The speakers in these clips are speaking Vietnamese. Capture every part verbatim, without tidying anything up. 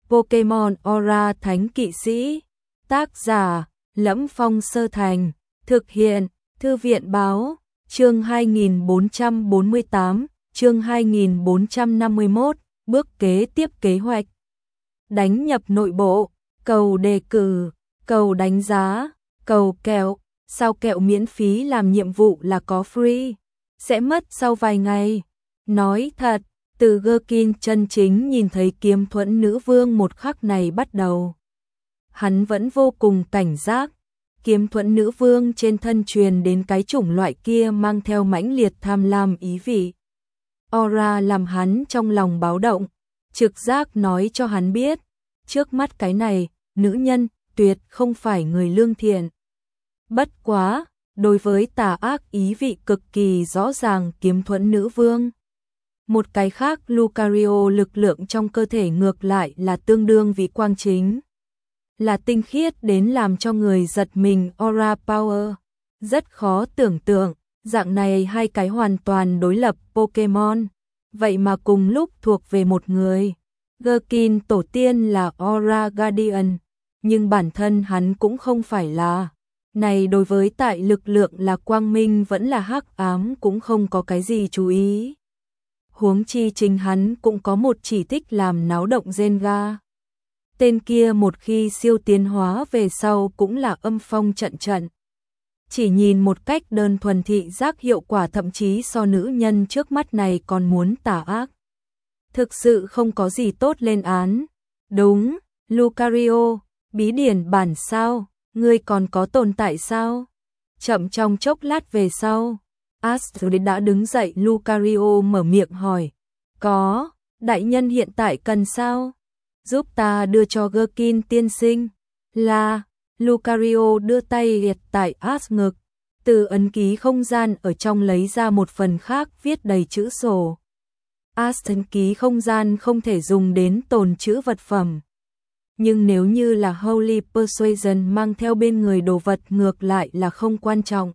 Pokemon Aura Thánh Kỵ Sĩ. Tác giả: Lẫm Phong Sơ Thành. Thực hiện: Thư viện báo. Chương hai nghìn bốn trăm bốn mươi tám, chương hai nghìn bốn trăm năm mươi mốt, bước kế tiếp kế hoạch. Đánh nhập nội bộ, cầu đề cử, cầu đánh giá, cầu kẹo. Sao kẹo miễn phí làm nhiệm vụ là có free, sẽ mất sau vài ngày. Nói thật, từ Gherkin chân chính nhìn thấy kiếm thuẫn nữ vương một khắc này bắt đầu, hắn vẫn vô cùng cảnh giác. Kiếm thuẫn nữ vương trên thân truyền đến cái chủng loại kia mang theo mãnh liệt tham lam ý vị. Aura làm hắn trong lòng báo động, trực giác nói cho hắn biết, trước mắt cái này, nữ nhân, tuyệt không phải người lương thiện. Bất quá, đối với tà ác ý vị cực kỳ rõ ràng kiếm thuẫn nữ vương. Một cái khác Lucario lực lượng trong cơ thể ngược lại là tương đương vị quang chính. Là tinh khiết đến làm cho người giật mình Aura Power. Rất khó tưởng tượng, dạng này hai cái hoàn toàn đối lập Pokemon, vậy mà cùng lúc thuộc về một người. Gherkin tổ tiên là Aura Guardian, nhưng bản thân hắn cũng không phải là. Này đối với tại lực lượng là quang minh vẫn là hắc ám cũng không có cái gì chú ý. Huống chi chính hắn cũng có một chỉ thích làm náo động Zenga. Tên kia một khi siêu tiến hóa về sau cũng là âm phong trận trận. Chỉ nhìn một cách đơn thuần thị giác hiệu quả thậm chí so nữ nhân trước mắt này còn muốn tà ác. Thực sự không có gì tốt lên án. Đúng, Lucario, bí điển bản sao, ngươi còn có tồn tại sao? Chậm trong chốc lát về sau, Astrid đã đứng dậy. Lucario mở miệng hỏi, có, đại nhân hiện tại cần sao? Giúp ta đưa cho Gherkin tiên sinh. Là, Lucario đưa tay liệt tại Ast ngực, từ ấn ký không gian ở trong lấy ra một phần khác viết đầy chữ sổ. Ast ấn ký không gian không thể dùng đến tồn chữ vật phẩm. Nhưng nếu như là Holy Persuasion mang theo bên người đồ vật ngược lại là không quan trọng.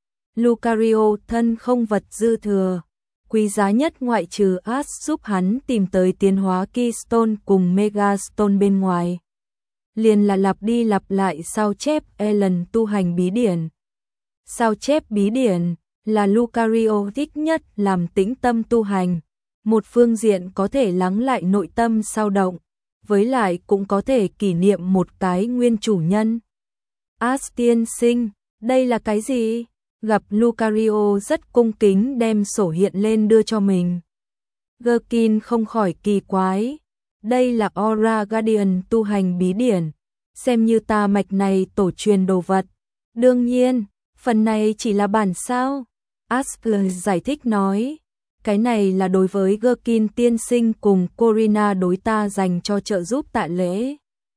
Lucario thân không vật dư thừa, quý giá nhất ngoại trừ Ast giúp hắn tìm tới tiến hóa Keystone cùng Megastone bên ngoài. Liền là lặp đi lặp lại sao chép Ellen tu hành bí điển. Sao chép bí điển là Lucario thích nhất làm tĩnh tâm tu hành. Một phương diện có thể lắng lại nội tâm sao động, với lại cũng có thể kỷ niệm một cái nguyên chủ nhân. Ast tiên sinh, đây là cái gì? Gặp Lucario rất cung kính đem sổ hiện lên đưa cho mình. Gherkin không khỏi kỳ quái. Đây là Aura Guardian tu hành bí điển, xem như ta mạch này tổ truyền đồ vật. Đương nhiên, phần này chỉ là bản sao. Astrid giải thích nói, cái này là đối với Gherkin tiên sinh cùng Corina đối ta dành cho trợ giúp tạ lễ.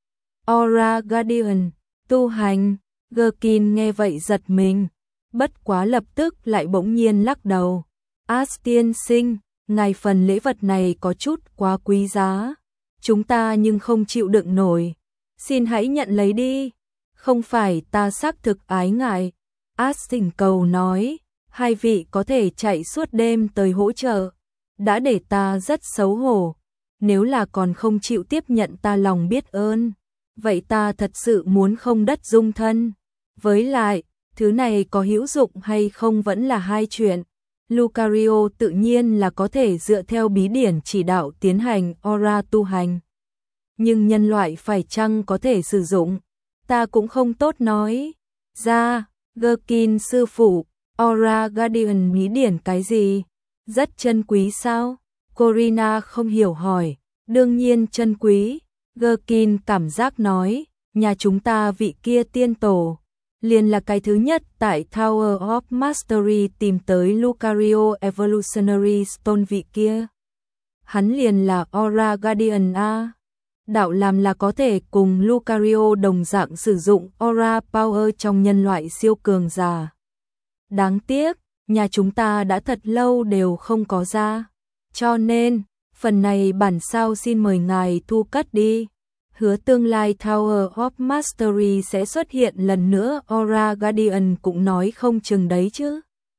Aura Guardian, tu hành. Gherkin nghe vậy giật mình, bất quá lập tức lại bỗng nhiên lắc đầu. Ast tiên sinh, ngài phần lễ vật này có chút quá quý giá, chúng ta nhưng không chịu đựng nổi. Xin hãy nhận lấy đi. Không phải ta xác thực ái ngại. Ast thỉnh cầu nói, hai vị có thể chạy suốt đêm tới hỗ trợ, đã để ta rất xấu hổ. Nếu là còn không chịu tiếp nhận ta lòng biết ơn, vậy ta thật sự muốn không đất dung thân. Với lại, thứ này có hữu dụng hay không vẫn là hai chuyện. Lucario tự nhiên là có thể dựa theo bí điển chỉ đạo tiến hành aura tu hành. Nhưng nhân loại phải chăng có thể sử dụng, ta cũng không tốt nói. Ra, Gherkin sư phụ, Aura Guardian bí điển cái gì? Rất chân quý sao? Corina không hiểu hỏi. Đương nhiên chân quý. Gherkin cảm giác nói, nhà chúng ta vị kia tiên tổ liền là cái thứ nhất tại Tower of Mastery tìm tới Lucario Evolutionary Stone vị kia. Hắn liền là Aura Guardian A. Đạo làm là có thể cùng Lucario đồng dạng sử dụng Aura Power trong nhân loại siêu cường giả. Đáng tiếc, nhà chúng ta đã thật lâu đều không có ra. Cho nên, phần này bản sao xin mời ngài thu cất đi. Hứa tương lai Tower of Mastery sẽ xuất hiện lần nữa. Aura Guardian cũng nói không chừng đấy chứ.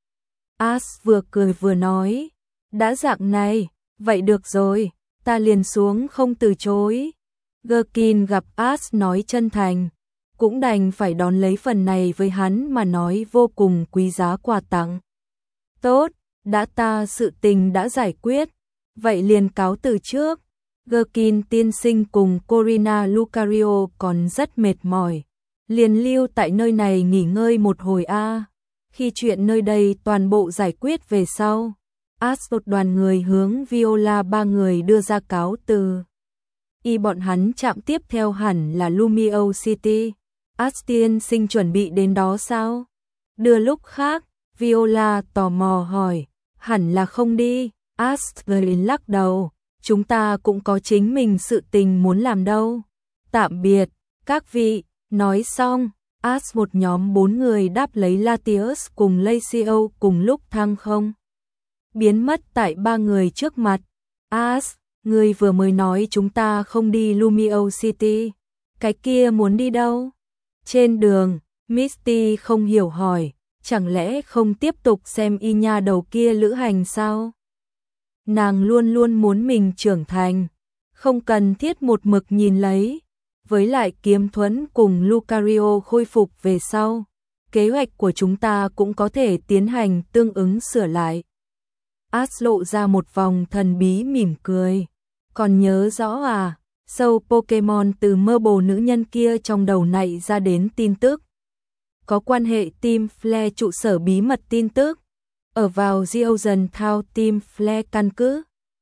As vừa cười vừa nói, đã dạng này, vậy được rồi, ta liền xuống không từ chối. Gherkin gặp Ash nói chân thành, cũng đành phải đón lấy phần này với hắn mà nói vô cùng quý giá quà tặng. Tốt, đã ta sự tình đã giải quyết, vậy liền cáo từ trước. Gherkin tiên sinh cùng Corina Lucario còn rất mệt mỏi, liền lưu tại nơi này nghỉ ngơi một hồi a. Khi chuyện nơi đây toàn bộ giải quyết về sau, Ash một đoàn người hướng Viola ba người đưa ra cáo từ. Y bọn hắn chạm tiếp theo hẳn là Lumio City. Ash tiên sinh chuẩn bị đến đó sao? Đưa lúc khác, Viola tò mò hỏi, hẳn là không đi. Ash lắc đầu, chúng ta cũng có chính mình sự tình muốn làm đâu. Tạm biệt, các vị. Nói xong, Ash một nhóm bốn người đáp lấy Latius cùng Lacio cùng lúc thăng không. Biến mất tại ba người trước mặt. Ash, người vừa mới nói chúng ta không đi Lumio City. Cái kia muốn đi đâu? Trên đường, Misty không hiểu hỏi, chẳng lẽ không tiếp tục xem y nha đầu kia lữ hành sao? Nàng luôn luôn muốn mình trưởng thành, không cần thiết một mực nhìn lấy. Với lại Kiếm Thuẫn cùng Lucario khôi phục về sau, kế hoạch của chúng ta cũng có thể tiến hành tương ứng sửa lại. Ash lộ ra một vòng thần bí mỉm cười. Còn nhớ rõ à, sâu Pokemon từ mơ bồ nữ nhân kia trong đầu nảy ra đến tin tức. Có quan hệ Team Flare trụ sở bí mật tin tức. Ở vào Geozen Town Team Flare căn cứ.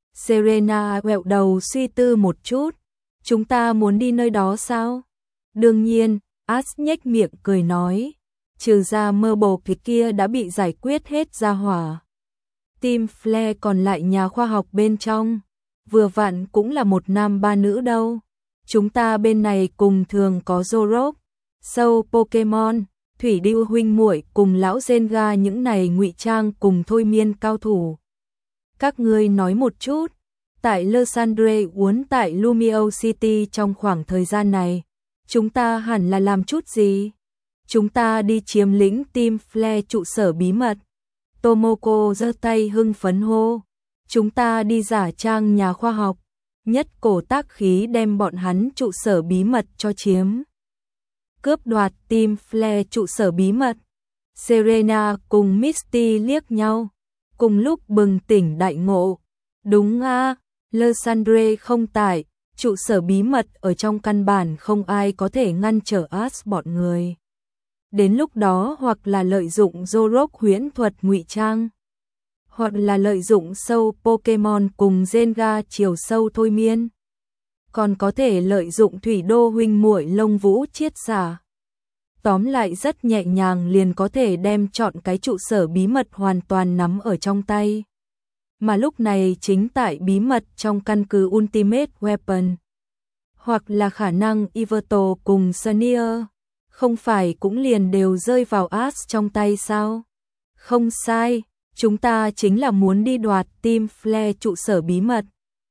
Serena quẹo đầu suy tư một chút. Chúng ta muốn đi nơi đó sao? Đương nhiên, Ash nhếch miệng cười nói. Trừ ra mơ bồ cái kia đã bị giải quyết hết ra hỏa. Team Flare còn lại nhà khoa học bên trong. Vừa vặn cũng là một nam ba nữ đâu. Chúng ta bên này cùng thường có Zorok, sâu Pokemon, Thủy Điêu huynh muội cùng lão Zenga những này ngụy trang cùng thôi miên cao thủ. Các ngươi nói một chút, tại Los Angeles uốn tại Lumio City trong khoảng thời gian này, chúng ta hẳn là làm chút gì? Chúng ta đi chiếm lĩnh Team Flare trụ sở bí mật. Tomoko giơ tay hưng phấn hô. Chúng ta đi giả trang nhà khoa học, nhất cổ tác khí đem bọn hắn trụ sở bí mật cho chiếm. Cướp đoạt Team Flare trụ sở bí mật. Serena cùng Misty liếc nhau, cùng lúc bừng tỉnh đại ngộ. Đúng a, Los Angeles không tại, trụ sở bí mật ở trong căn bản không ai có thể ngăn trở Ash bọn người. Đến lúc đó hoặc là lợi dụng Zorok huyễn thuật ngụy trang, hoặc là lợi dụng sâu Pokemon cùng Zenga chiều sâu thôi miên, còn có thể lợi dụng Thủy Đô huynh muội lông vũ chiết xả. Tóm lại rất nhẹ nhàng liền có thể đem chọn cái trụ sở bí mật hoàn toàn nắm ở trong tay. Mà lúc này chính tại bí mật trong căn cứ Ultimate Weapon, hoặc là khả năng Iverto cùng Sneer, không phải cũng liền đều rơi vào Ash trong tay sao? Không sai, chúng ta chính là muốn đi đoạt Team Flare trụ sở bí mật.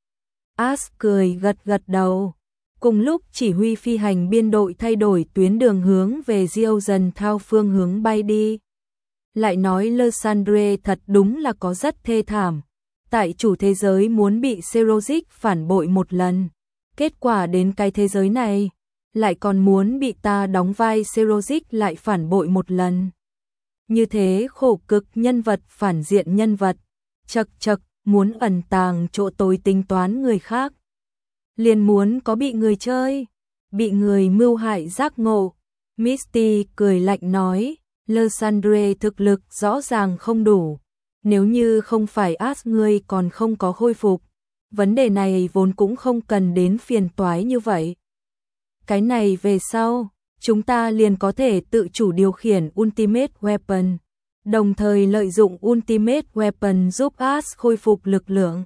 Ash cười gật gật đầu. Cùng lúc chỉ huy phi hành biên đội thay đổi tuyến đường hướng về Geozen Town phương hướng bay đi. Lại nói Los Angeles thật đúng là có rất thê thảm. Tại chủ thế giới muốn bị Serozic phản bội một lần. Kết quả đến cái thế giới này, lại còn muốn bị ta đóng vai Serozic lại phản bội một lần. Như thế khổ cực nhân vật phản diện nhân vật. Chật chật, muốn ẩn tàng chỗ tối tính toán người khác. Liền muốn có bị người chơi, bị người mưu hại giác ngộ. Misty cười lạnh nói, Los Angeles thực lực rõ ràng không đủ. Nếu như không phải Ash ngươi còn không có khôi phục, vấn đề này vốn cũng không cần đến phiền toái như vậy. Cái này về sau, chúng ta liền có thể tự chủ điều khiển Ultimate Weapon, đồng thời lợi dụng Ultimate Weapon giúp Ash khôi phục lực lượng.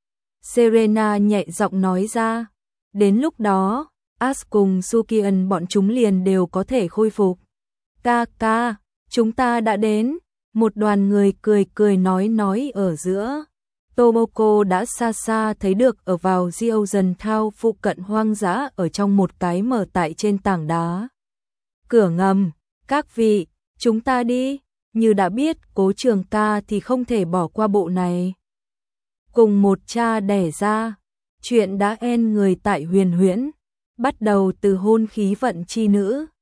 Serena nhẹ giọng nói ra, đến lúc đó, Ash cùng Sukian bọn chúng liền đều có thể khôi phục. Ca ca, chúng ta đã đến, một đoàn người cười cười nói nói ở giữa. Tomoko đã xa xa thấy được ở vào Geozen Town phụ cận hoang dã ở trong một cái mở tại trên tảng đá. Cửa ngầm, các vị, chúng ta đi, như đã biết Cố Trường ca thì không thể bỏ qua bộ này. Cùng một cha đẻ ra, chuyện đã en người tại huyền huyễn. bắt đầu từ hôn khí vận chi nữ,